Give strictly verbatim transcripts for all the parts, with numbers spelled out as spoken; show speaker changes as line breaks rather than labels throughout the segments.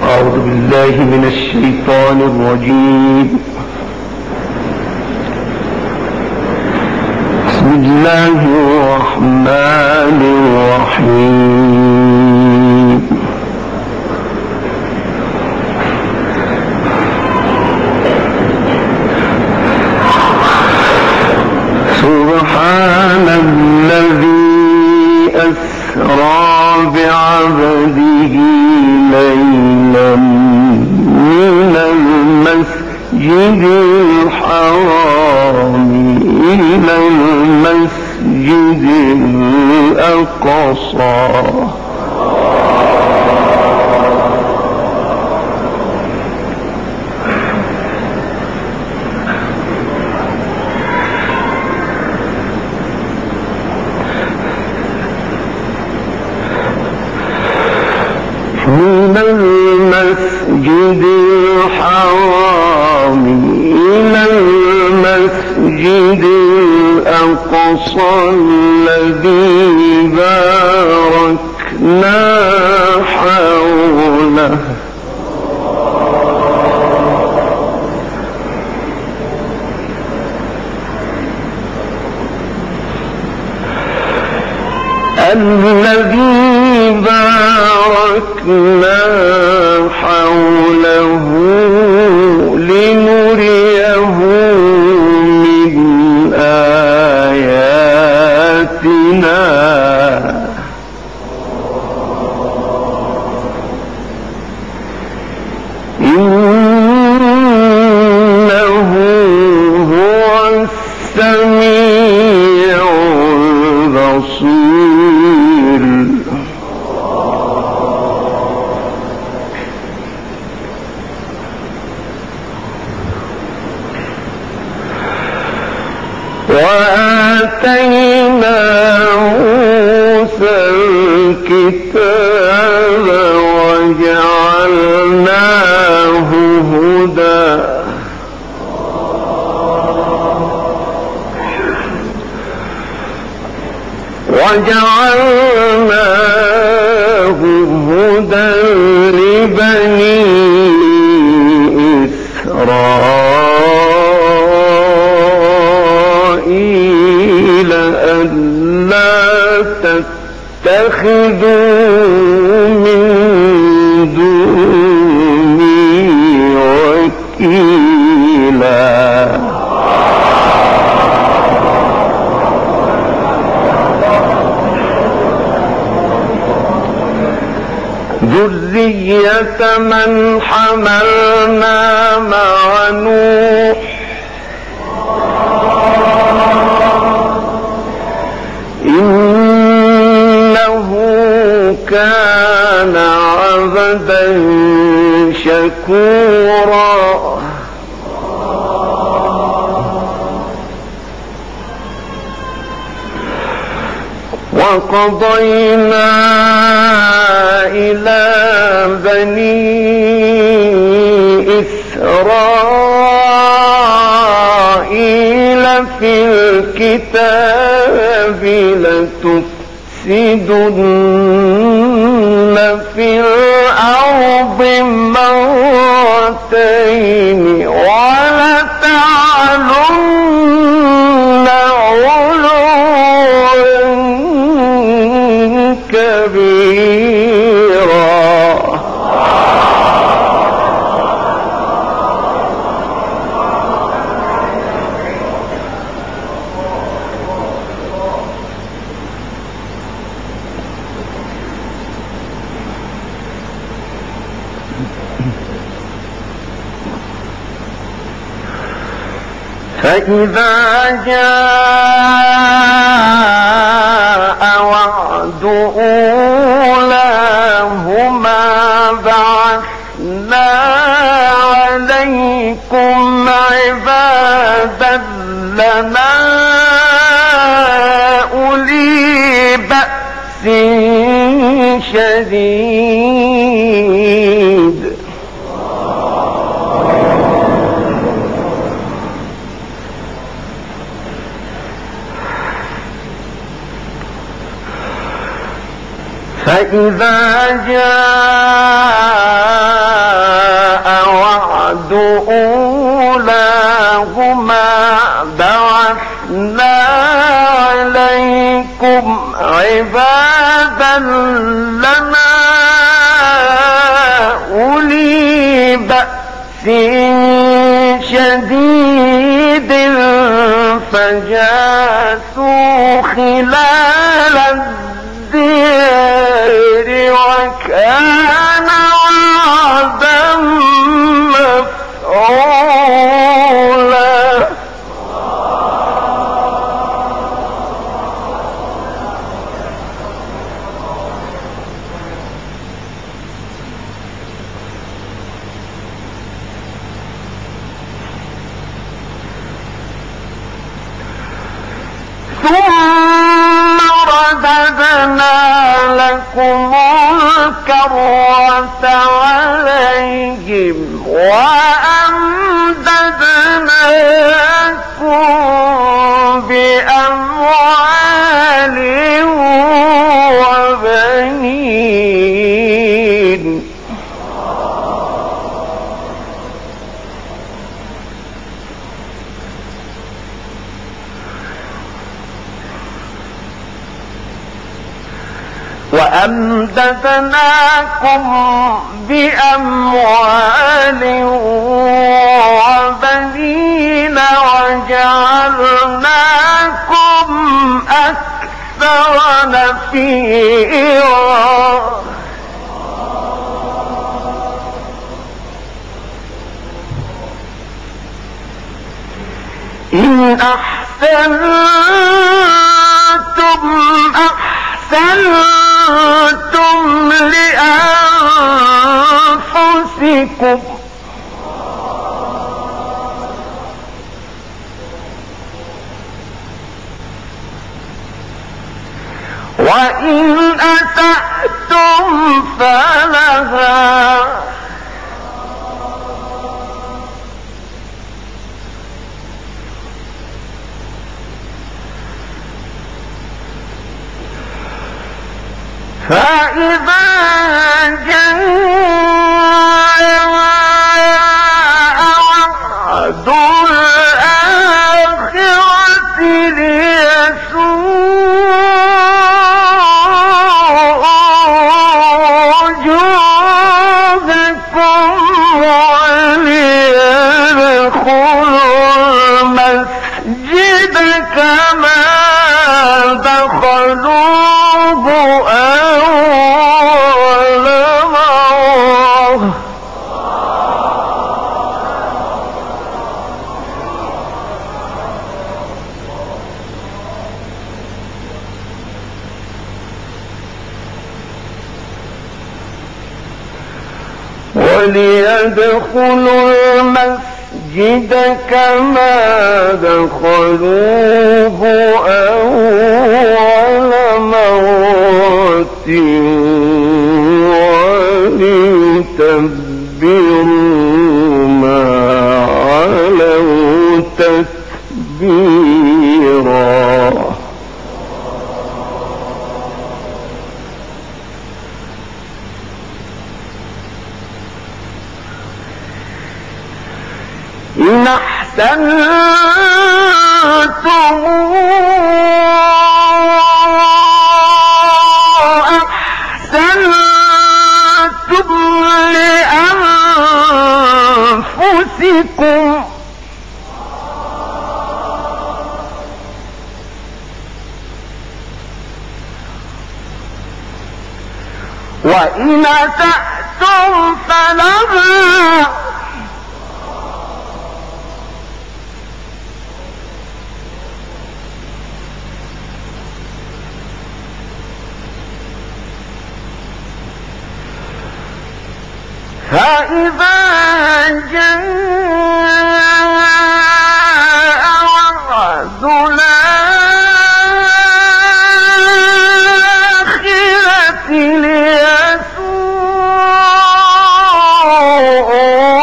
أعوذ بالله من الشيطان الرجيم. بسم الله الرحمن الرحيم. سبحان الذي أسرى بعبده ليلا من المسجد الحرام إلى المسجد الأقصى من المسجد الحرام إلى المسجد الأقصى الذي باركنا حوله الذي باركنا حوله لنريه من آياتنا إنه هو السميع البصير. وآتينا موسى الكتاب وجعلناه هدى وجعلناه هدى لبني إسرائيل ألا تتخذوا من دوني وكيلا. ذرية من حملنا مع نوح إنه كان عبدا شكورا. وقضينا إلى بني إسرائيل في الكتاب لتفسدن في الأرض مرتين ولتعلن علوا كبيرا. فإذا جاء وعد أولاهما بعثنا عليكم عبادا لنا أولي بأس شديد فإذا جاء
بعد أولاهما بعثنا عليكم عبادا لنا أولي بأس شديد فجاسوا خلال الدير وكان وعدا مفعولا. ثم رددنا لكم الكرة عليهم وأمددناكم بأموال وبنين. وأمددناكم بأموال وبنين وجعلناكم أكثر نفيرا. إن أحسنتم أحسنتم لأنفسكم وإن أسأتم فلها فإذا جاء وعد الآخرة ليسوءوا وجوهكم وليدخلوا المسجد كما دخلوه أول مرة. وليدخلوا المسجد كما دخلوه أول مرة وليتبروا ما علوا تتبيرا. إن أحسنتم أحسنتم لأنفسكم وإن أسأتم فلها فإذا جاء وعد الآخرة ليسوءوا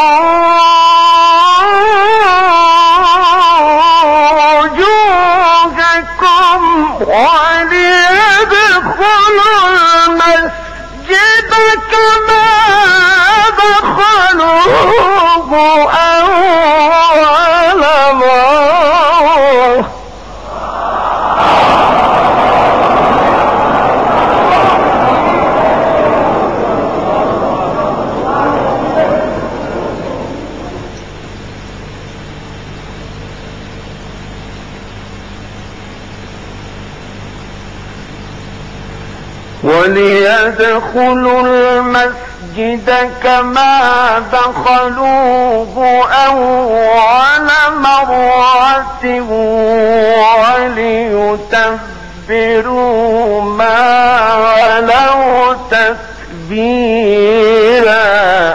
وجوهكم وليدخلوا المسجد كما دخلوه وليدخلوا المسجد كما دخلوه أول مرة وليتبروا ما علوا تتبيرا.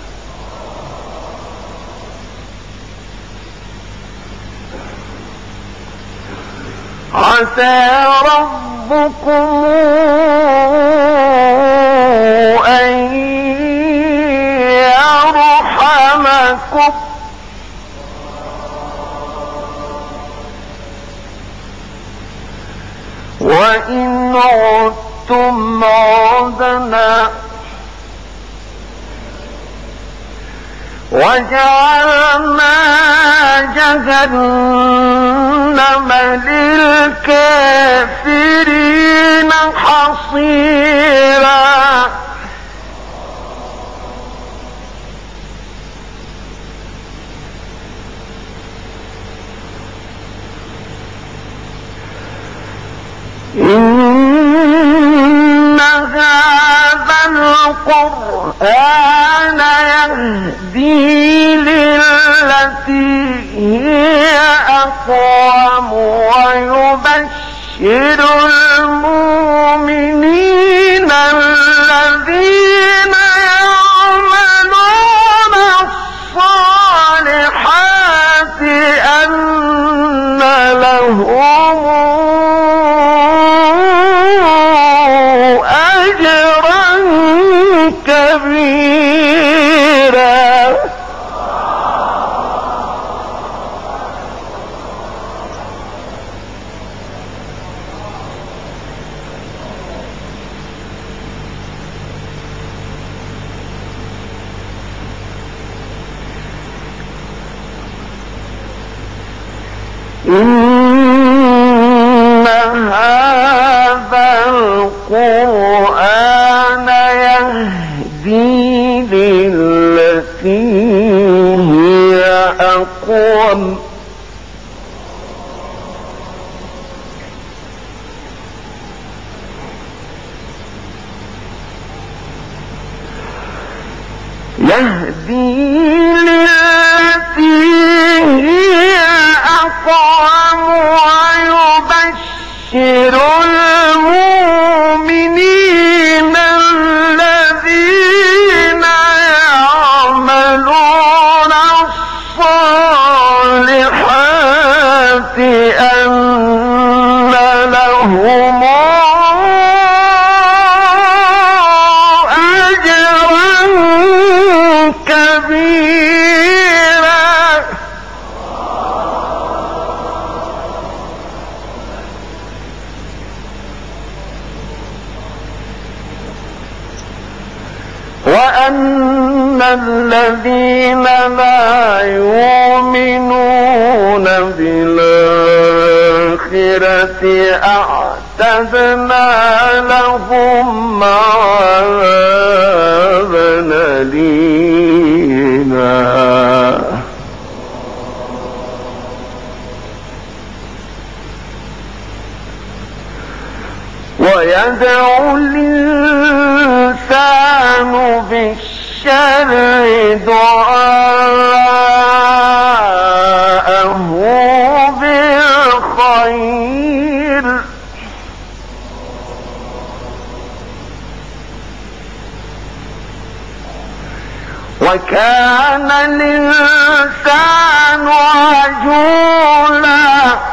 عسى ربكم أن يرحمكم وإن عدتم عدنا وجعلنا جهنم للكافرين حصيرا. إن هذا القرآن يهدي للتي هي أقوم ويبشر المؤمنين الذين يعملون الصالحات أن لهم كبيرا. إن هذا القرآن يهدي للتي هي أقوم يهدي للتي هي أقوم ويبشر المؤمنين الذين يعملون الصالحات أن لهم أجرا كبيرا. وأن الذين لا يؤمنون بالآخرة أعتدنا لهم عذابا أليما. ويدعو الإنسان بالشر دعاءه بالخير وكان الإنسان عجولا.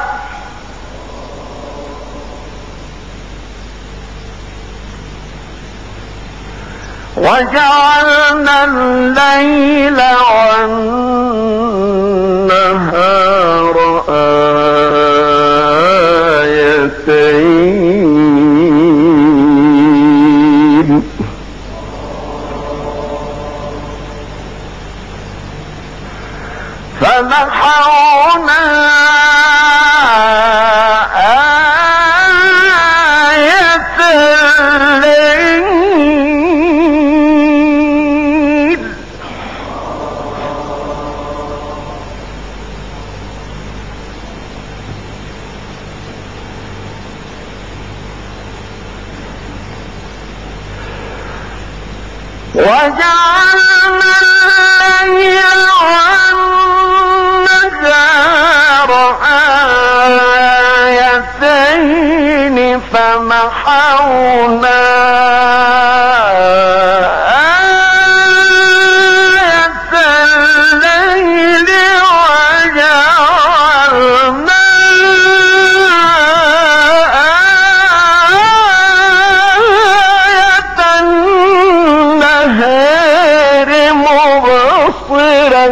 وجعلنا الليل والنهار آيتين فمحونا آية الليل وجعلنا الليل والنهار آيتين فمحونا آية الليل وجعلنا آية النهار مبصرة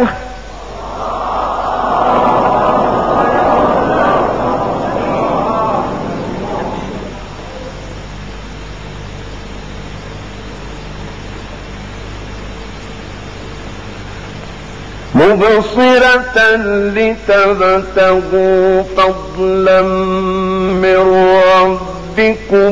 مبصرة لتبتغوا فضلا من ربكم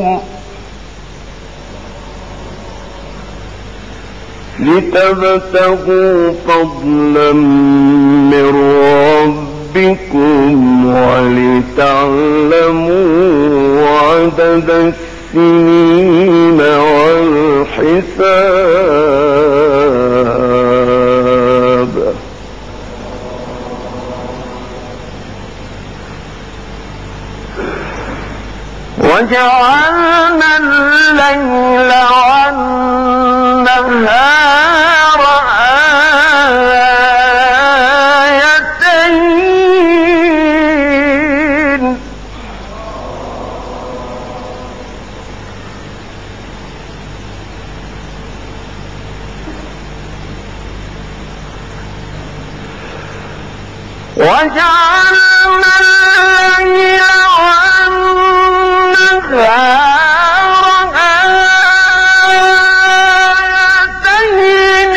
لتبتغوا فضلا من ربكم ولتعلموا عدد السنين والحساب وجعلنا الليل والنهار آيتين وجعلنا الليل آيتين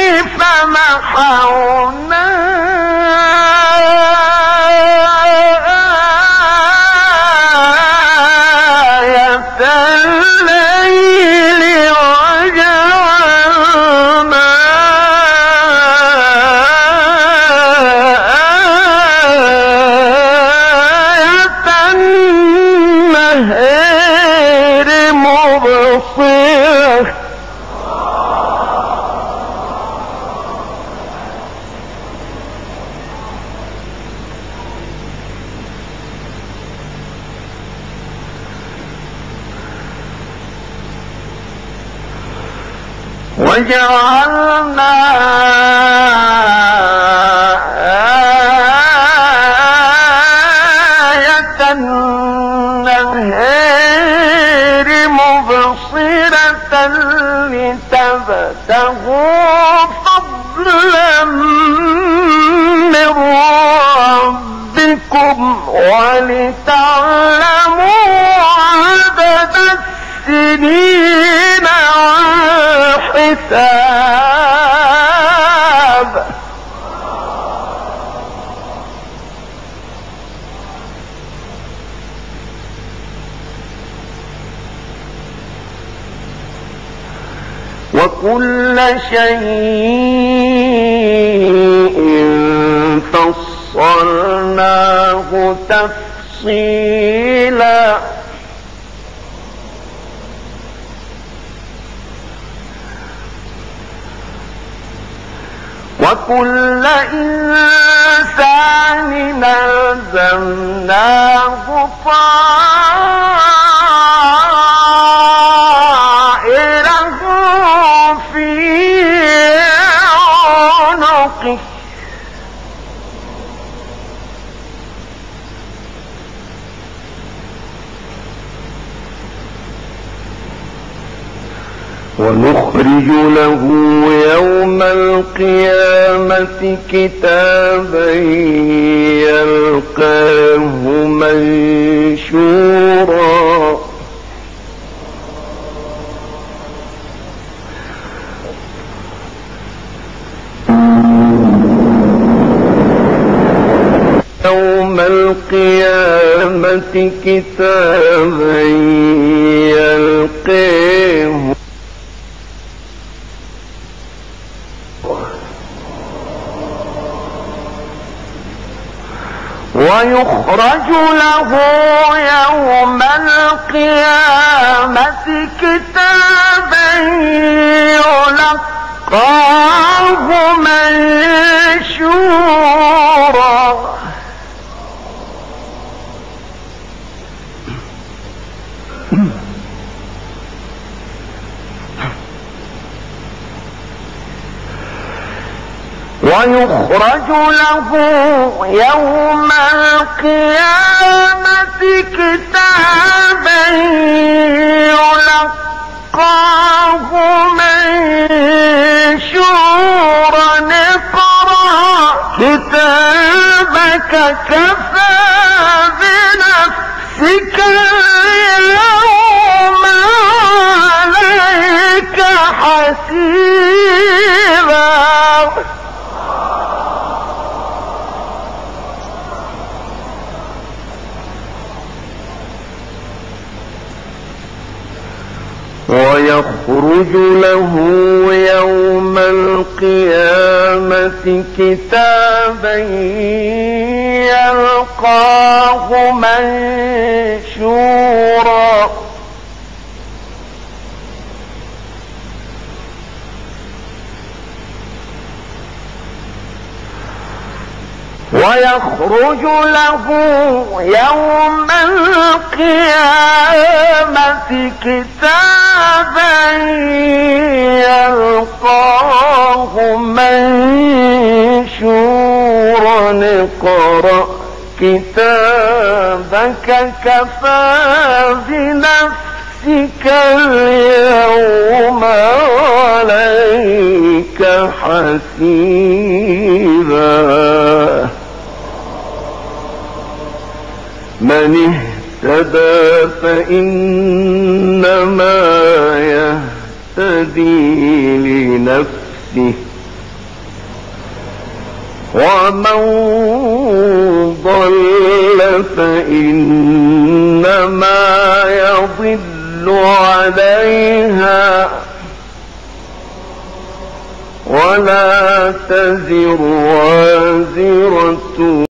فمحونا آية الليل وجعلنا آية النهار مبصرة وجعلنا آية النهار مبصرة لتبتغوا فضلا من ربكم ولتعلموا عدد السنين والحساب وكل شيء فصلناه تفصيلا وكل إنسان ألزمناه طائره في عنقه ونخرج له يوم القيامة كتابا يلقاه منشورا يوم القيامة كتابا يلقاه ويخرج له يوم القيامة كتابا يلقاه منشورا ويخرج له يوم القيامة كتابا يلقاه منشورا اقرأ كتابك كفى بنفسك اليوم عليك حسيبا ويخرج له يوم القيامة كتابا يلقاه منشورا ويخرج له يوم القيامة كتابا يلقاه منشورا اقرأ كتابك كفى بنفسك اليوم عليك حسيبا من اهتدى فإنما يهتدي لنفسه ومن ضل فإنما يضل عليها ولا تزر وازرة